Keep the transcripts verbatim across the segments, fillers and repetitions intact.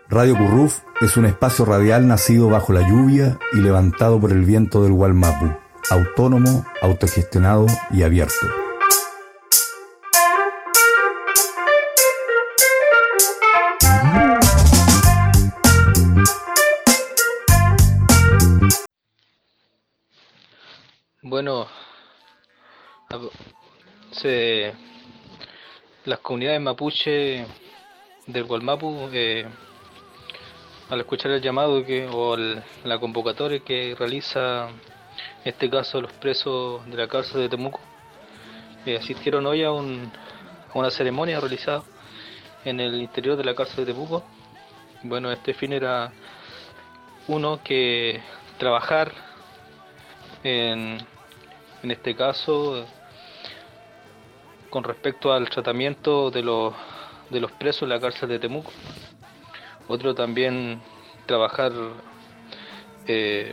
Radio Curruf es un espacio radial nacido bajo la lluvia y levantado por el viento del Wallmapu, autónomo, autogestionado y abierto. Bueno, se, las comunidades mapuche del Wallmapu, eh, al escuchar el llamado que, o el, la convocatoria que realiza, en este caso, los presos de la cárcel de Temuco, eh, asistieron hoy a, un, a una ceremonia realizada en el interior de la cárcel de Temuco. Bueno, este fin era uno que trabajar en, en este caso con respecto al tratamiento de los, de los presos en la cárcel de Temuco. Otro también trabajar eh,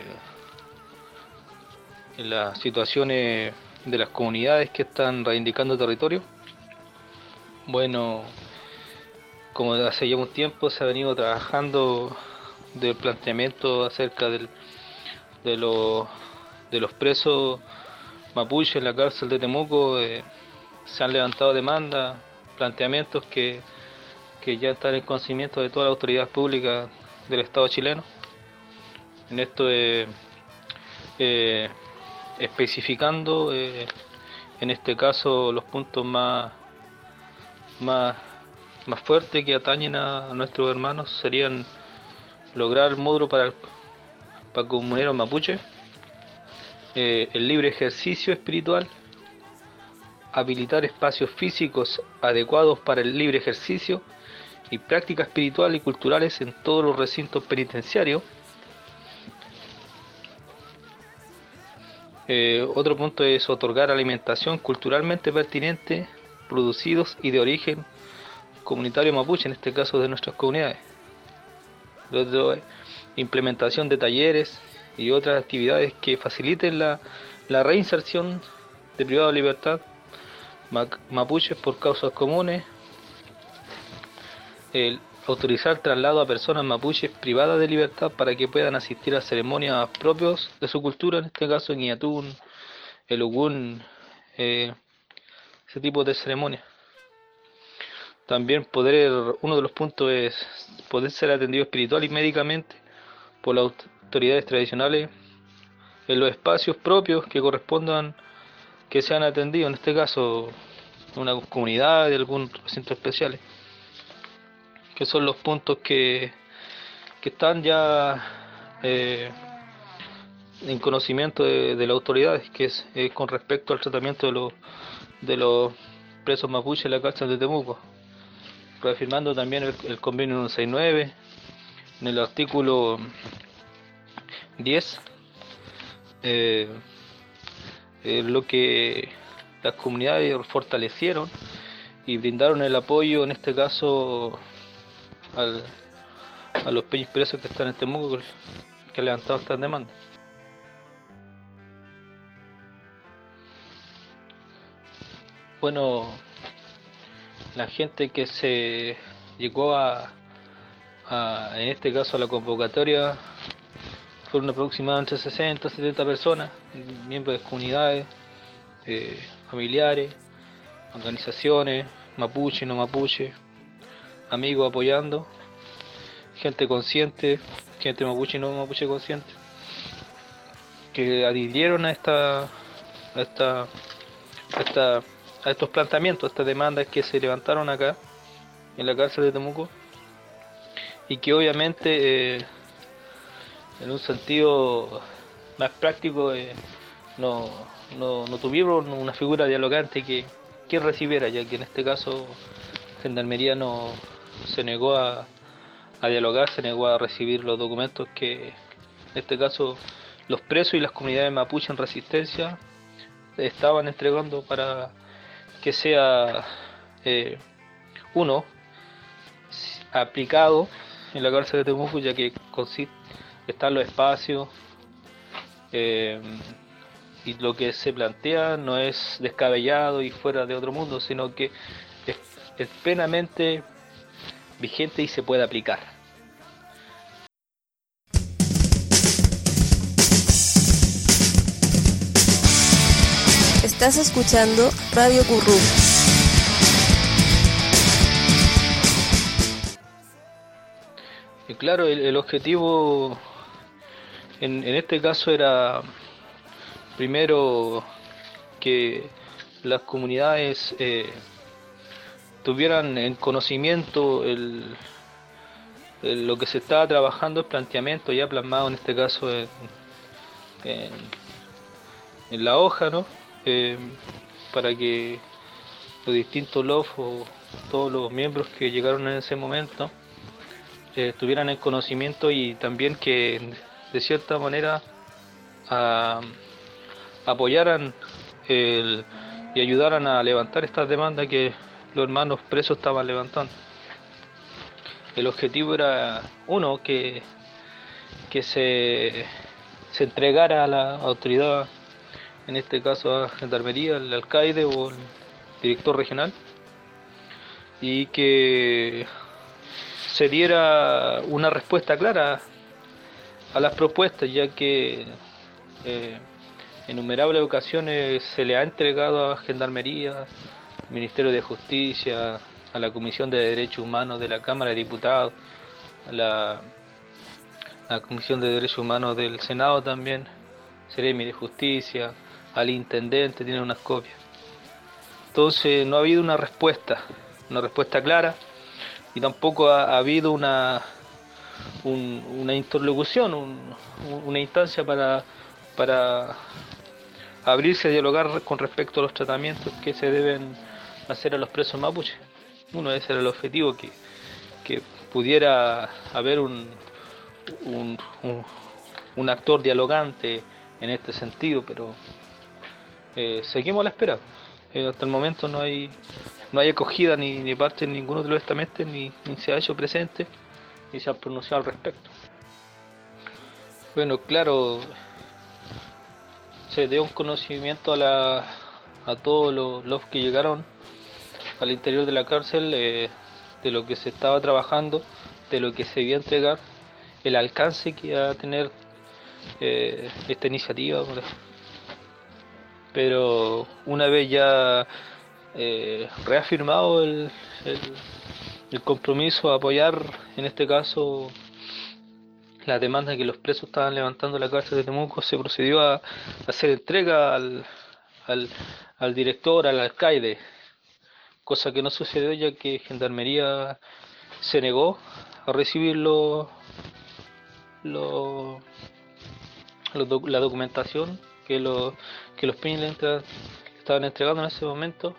en las situaciones de las comunidades que están reivindicando territorio. Bueno, como hace ya un tiempo se ha venido trabajando del planteamiento acerca del, de, los, de los presos mapuche en la cárcel de Temuco, eh, se han levantado demandas, planteamientos que que ya están en conocimiento de todas las autoridades públicas del Estado chileno. En esto eh, eh, especificando eh, en este caso los puntos más, más, más fuertes que atañen a, a nuestros hermanos serían lograr el módulo para, el, para comuneros mapuche, eh, el libre ejercicio espiritual, habilitar espacios físicos adecuados para el libre ejercicio y prácticas espirituales y culturales en todos los recintos penitenciarios. Eh, otro punto es otorgar alimentación culturalmente pertinente, producidos y de origen comunitario mapuche, en este caso de nuestras comunidades. Lo otro es implementación de talleres y otras actividades que faciliten la, la reinserción de privados de libertad mapuches por causas comunes. El autorizar traslado a personas mapuches privadas de libertad para que puedan asistir a ceremonias propias de su cultura, en este caso en Iatún, el Ogún, eh, ese tipo de ceremonias. También poder, uno de los puntos es poder ser atendido espiritual y médicamente por las autoridades tradicionales en los espacios propios que correspondan que sean atendidos, en este caso una comunidad de algún recinto especial, que son los puntos que, que están ya eh, en conocimiento de, de las autoridades, que es eh, con respecto al tratamiento de los, de los presos mapuches en la cárcel de Temuco, reafirmando también el, el convenio ciento sesenta y nueve en el artículo diez, eh, eh, lo que las comunidades fortalecieron y brindaron el apoyo, en este caso al, a los peñas presos que están en Temuco, que han levantado estas demandas. Bueno, la gente que se llegó a, a en este caso a la convocatoria fueron aproximadamente sesenta, setenta personas, miembros de comunidades, eh, familiares, organizaciones, mapuche, no mapuche, amigos apoyando, gente consciente, gente mapuche y no mapuche consciente, que adhirieron a esta, a esta, a esta, a estos planteamientos, a estas demandas que se levantaron acá en la cárcel de Temuco, y que obviamente eh, en un sentido más práctico eh, no, no, no tuvieron una figura dialogante que, que recibiera, ya que en este caso Gendarmería no se negó a, a dialogar, se negó a recibir los documentos que en este caso los presos y las comunidades mapuche en resistencia estaban entregando para que sea eh, uno aplicado en la cárcel de Temuco, ya que consiste, están los espacios eh, y lo que se plantea no es descabellado y fuera de otro mundo, sino que es, es plenamente vigente y se puede aplicar. Estás escuchando Radio Currum. Y claro, el, el objetivo en, en este caso era primero que las comunidades eh, tuvieran en conocimiento el, el- lo que se estaba trabajando, el planteamiento ya plasmado en este caso en, en- en la hoja, ¿no? Eh, para que los distintos L O F o todos los miembros que llegaron en ese momento eh, estuvieran en conocimiento y también que de cierta manera a- apoyaran el- y ayudaran a levantar estas demandas que los hermanos presos estaban levantando. El objetivo era, uno, que, que se, se entregara a la autoridad, en este caso a Gendarmería, el alcaide o el director regional, y que se diera una respuesta clara a las propuestas, ya que eh, en innumerables ocasiones se le ha entregado a Gendarmería, al Ministerio de Justicia, a la Comisión de Derechos Humanos de la Cámara de Diputados, a la, a la Comisión de Derechos Humanos del Senado también, Seremi de Justicia, al Intendente, tiene unas copias. Entonces no ha habido una respuesta, una respuesta clara, y tampoco ha, ha habido una, un- una interlocución, un- una instancia para, para abrirse a dialogar con respecto a los tratamientos que se deben hacer a los presos mapuches. Uno, ese era el objetivo, que, que pudiera haber un, un, un- un actor dialogante en este sentido, pero eh, seguimos a la espera. Eh, hasta el momento no hay no hay acogida ni, ni parte en ninguno de los estamentos, ni, ni se ha hecho presente, ni se ha pronunciado al respecto. Bueno, claro, se dio un conocimiento a, la, a todos los, los que llegaron al interior de la cárcel eh, de lo que se estaba trabajando, de lo que se iba a entregar, el alcance que iba a tener eh, esta iniciativa. Pero una vez ya eh, reafirmado el, el, el compromiso a apoyar, en este caso, la demanda que los presos estaban levantando en la cárcel de Temuco, se procedió a, a hacer entrega al, al, al director, al alcaide, cosa que no sucedió ya que Gendarmería se negó a recibir lo, lo- lo doc- la documentación que, lo, que los peñas le entra- estaban entregando en ese momento.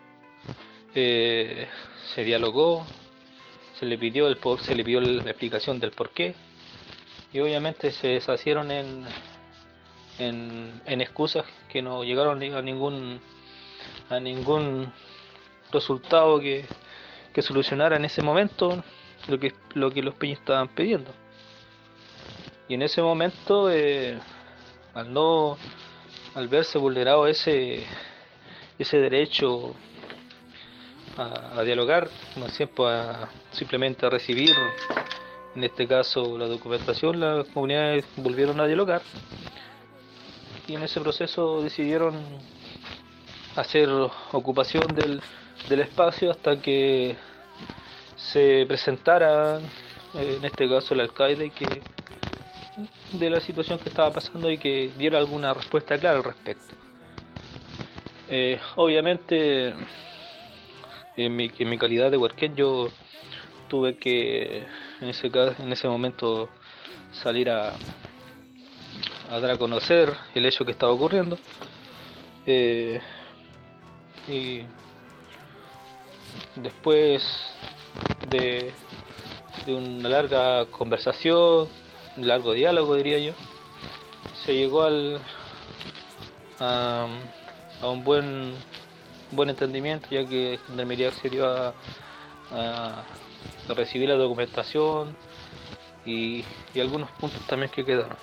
Eh, se dialogó, se le pidió el por- se le pidió la explicación del porqué, y obviamente se deshacieron en, en, en excusas que no llegaron a ningún a ningún resultado que, que solucionara en ese momento lo que lo que los peñas estaban pidiendo. Y en ese momento, eh, al no al verse vulnerado ese ese derecho a, a dialogar, no siempre a simplemente a recibir, en este caso la documentación, las comunidades volvieron a dialogar, y en ese proceso decidieron hacer ocupación del, del espacio hasta que se presentara, eh, en este caso el alcaide, que de la situación que estaba pasando y que diera alguna respuesta clara al respecto. Eh, obviamente, en mi, en mi calidad de huarquén, yo tuve que en ese caso, en ese momento, salir a, a dar a conocer el hecho que estaba ocurriendo. Eh, y después de, de una larga conversación, un largo diálogo diría yo, se llegó al, a, a un buen buen entendimiento, ya que Gendarmería accedió a, a, a recibir la documentación y, y algunos puntos también que quedaron.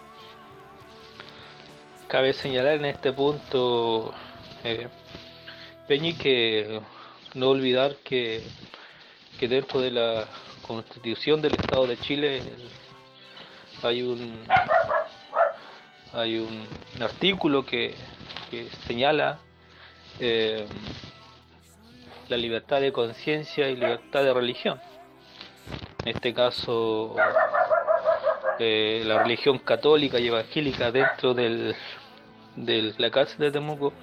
Cabe señalar en este punto, eh, Peñi, que no olvidar que, que dentro de la Constitución del Estado de Chile el- hay un hay un, un artículo que, que señala eh, la libertad de conciencia y libertad de religión. En este caso, eh, la religión católica y evangélica dentro del, de la cárcel de Temuco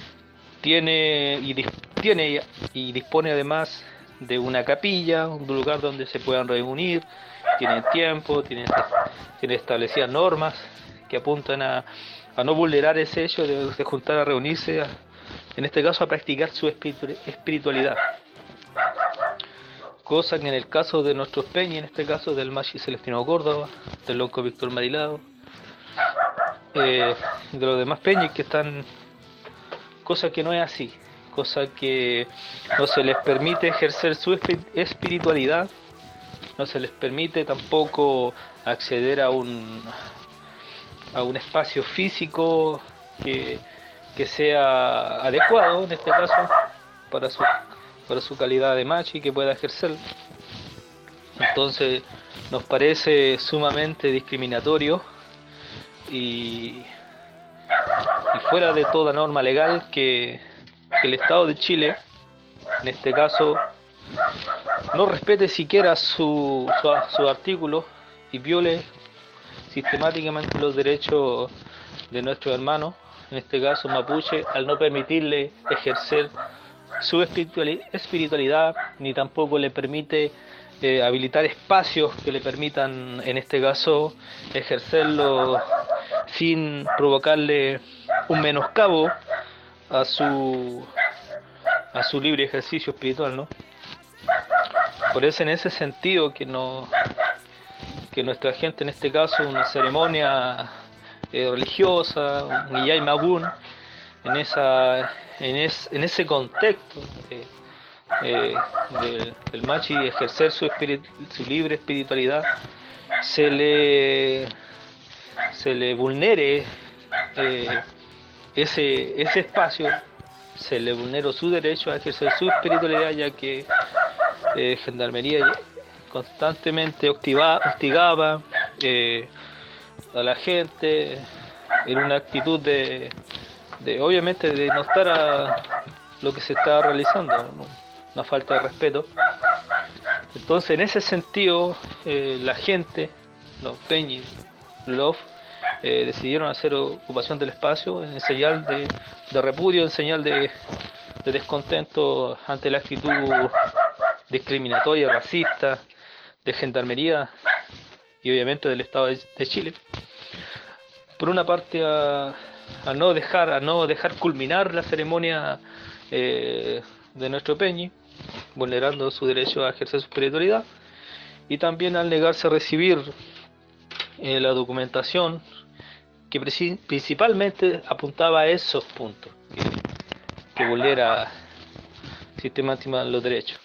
tiene y, tiene y dispone además de una capilla, un lugar donde se puedan reunir, tienen tiempo, tienen, tienen establecidas normas que apuntan a, a no vulnerar ese hecho de, de juntar a reunirse, a, en este caso a practicar su espiritualidad. Cosa que en el caso de nuestros peñas, en este caso del Machi Celestino Córdoba, del Lonco Víctor Marilado, eh, de los demás peñas que están, cosa que no es así, cosa que no se les permite ejercer su espiritualidad, no se les permite tampoco acceder a un a un espacio físico que, que sea adecuado, en este caso, para su para su calidad de machi, que pueda ejercer. Entonces nos parece sumamente discriminatorio y, y fuera de toda norma legal que, que el Estado de Chile, en este caso, no respete siquiera su, su, su artículo y viole sistemáticamente los derechos de nuestros hermanos, en este caso mapuche, al no permitirle ejercer su espiritualidad, ni tampoco le permite eh, habilitar espacios que le permitan, en este caso, ejercerlo sin provocarle un menoscabo a su a su libre ejercicio espiritual, ¿no? Por eso, en ese sentido, que no que nuestra gente, en este caso, una ceremonia eh, religiosa, un Iyay Magún, en esa en, es, en ese contexto de, eh, de, del machi ejercer su, espirit, su libre espiritualidad, se le se le vulnere eh, ese ese espacio, se le vulneró su derecho a ejercer su espiritualidad, ya que eh, Gendarmería constantemente hostigaba, hostigaba eh, a la gente en una actitud de de obviamente de no estar a lo que se está realizando, ¿no? Una falta de respeto. Entonces, en ese sentido, eh, la gente, los peñis, los eh, decidieron hacer ocupación del espacio en señal de, de repudio, en señal de, de descontento ante la actitud discriminatoria, racista de Gendarmería y obviamente del Estado de, de Chile. Por una parte, a a no dejar a no dejar culminar la ceremonia eh, de nuestro peñi, vulnerando su derecho a ejercer su espiritualidad, y también al negarse a recibir eh, la documentación que principalmente apuntaba a esos puntos que, que vulnera sistemáticamente los derechos.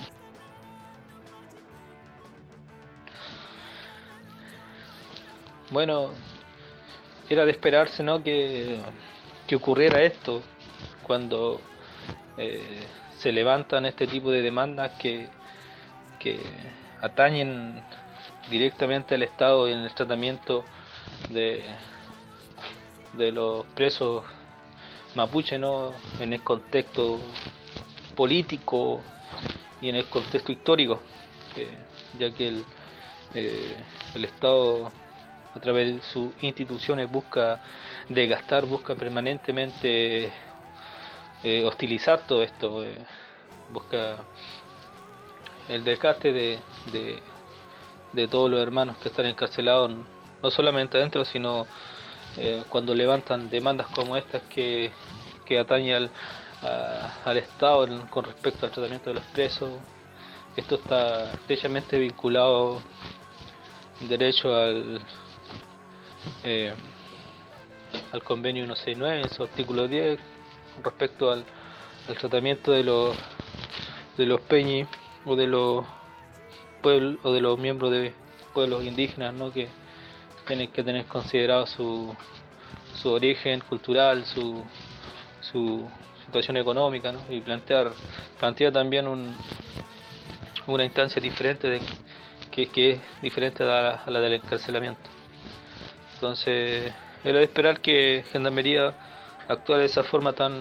Bueno, era de esperarse, ¿no?, que, que ocurriera esto cuando eh, se levantan este tipo de demandas que, que atañen directamente al Estado y en el tratamiento de, de los presos mapuche, ¿no?, en el contexto político y en el contexto histórico, eh, ya que el, eh, el Estado, a través de sus instituciones, busca desgastar, busca permanentemente eh, hostilizar todo esto, eh, busca el desgaste de, de, de todos los hermanos que están encarcelados, no solamente adentro, sino eh, cuando levantan demandas como estas que, que atañen al, a, al Estado en, con respecto al tratamiento de los presos. Esto está estrechamente vinculado en derecho al Eh, al convenio ciento sesenta y nueve en su artículo diez con respecto al, al tratamiento de los de los peñis o de los pueblos o de los miembros de pueblos indígenas, ¿no?, que tienen que tener considerado su su origen cultural, su su situación económica, ¿no?, y plantear plantea también un, una instancia diferente de, que, que es diferente a la, a la del encarcelamiento. Entonces, era de esperar que Gendarmería actuara de esa forma tan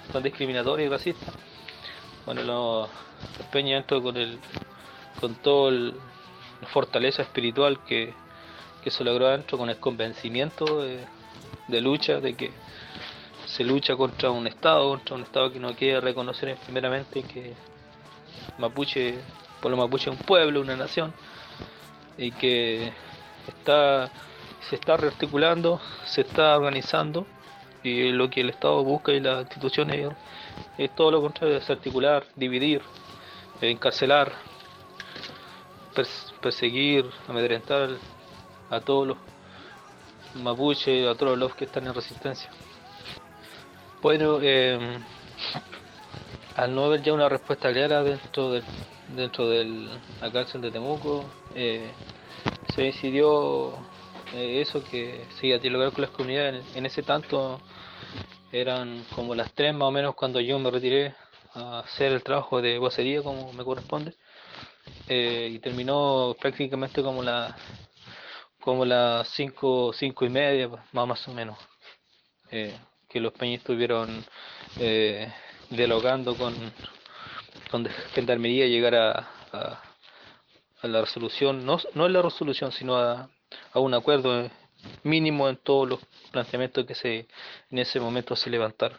tan discriminatorias y racistas. Bueno, los, los Peña entran con el con toda la fortaleza espiritual que, que se logró adentro, con el convencimiento de, de lucha, de que se lucha contra un Estado, contra un Estado que no quiere reconocer primeramente que Mapuche, pueblo mapuche es un pueblo, una nación, y que está se está rearticulando, se está organizando, y lo que el Estado busca y las instituciones es todo lo contrario: desarticular, dividir, encarcelar, pers- perseguir, amedrentar a todos los mapuches, a todos los que están en resistencia. Bueno, eh, al no haber ya una respuesta clara dentro del dentro de la cárcel de Temuco, eh, se decidió eh, eso, que se iba a dialogar con las comunidades. En, en ese tanto eran como las tres más o menos cuando yo me retiré a hacer el trabajo de vocería como me corresponde, eh, y terminó prácticamente como la como las cinco cinco y media más, más o menos, eh, que los peñas estuvieron eh, dialogando con con Gendarmería, llegar a, a, a la resolución, no, no en la resolución, sino a, a un acuerdo mínimo en todos los planteamientos que se en ese momento se levantaron.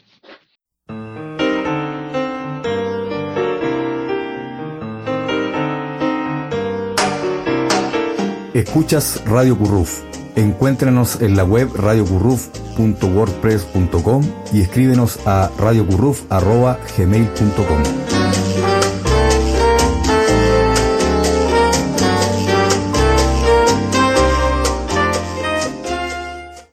Escuchas Radio Curruf. Encuéntranos en la web radio curruf punto wordpress punto com y escríbenos a radio curruf arroba gmail punto com.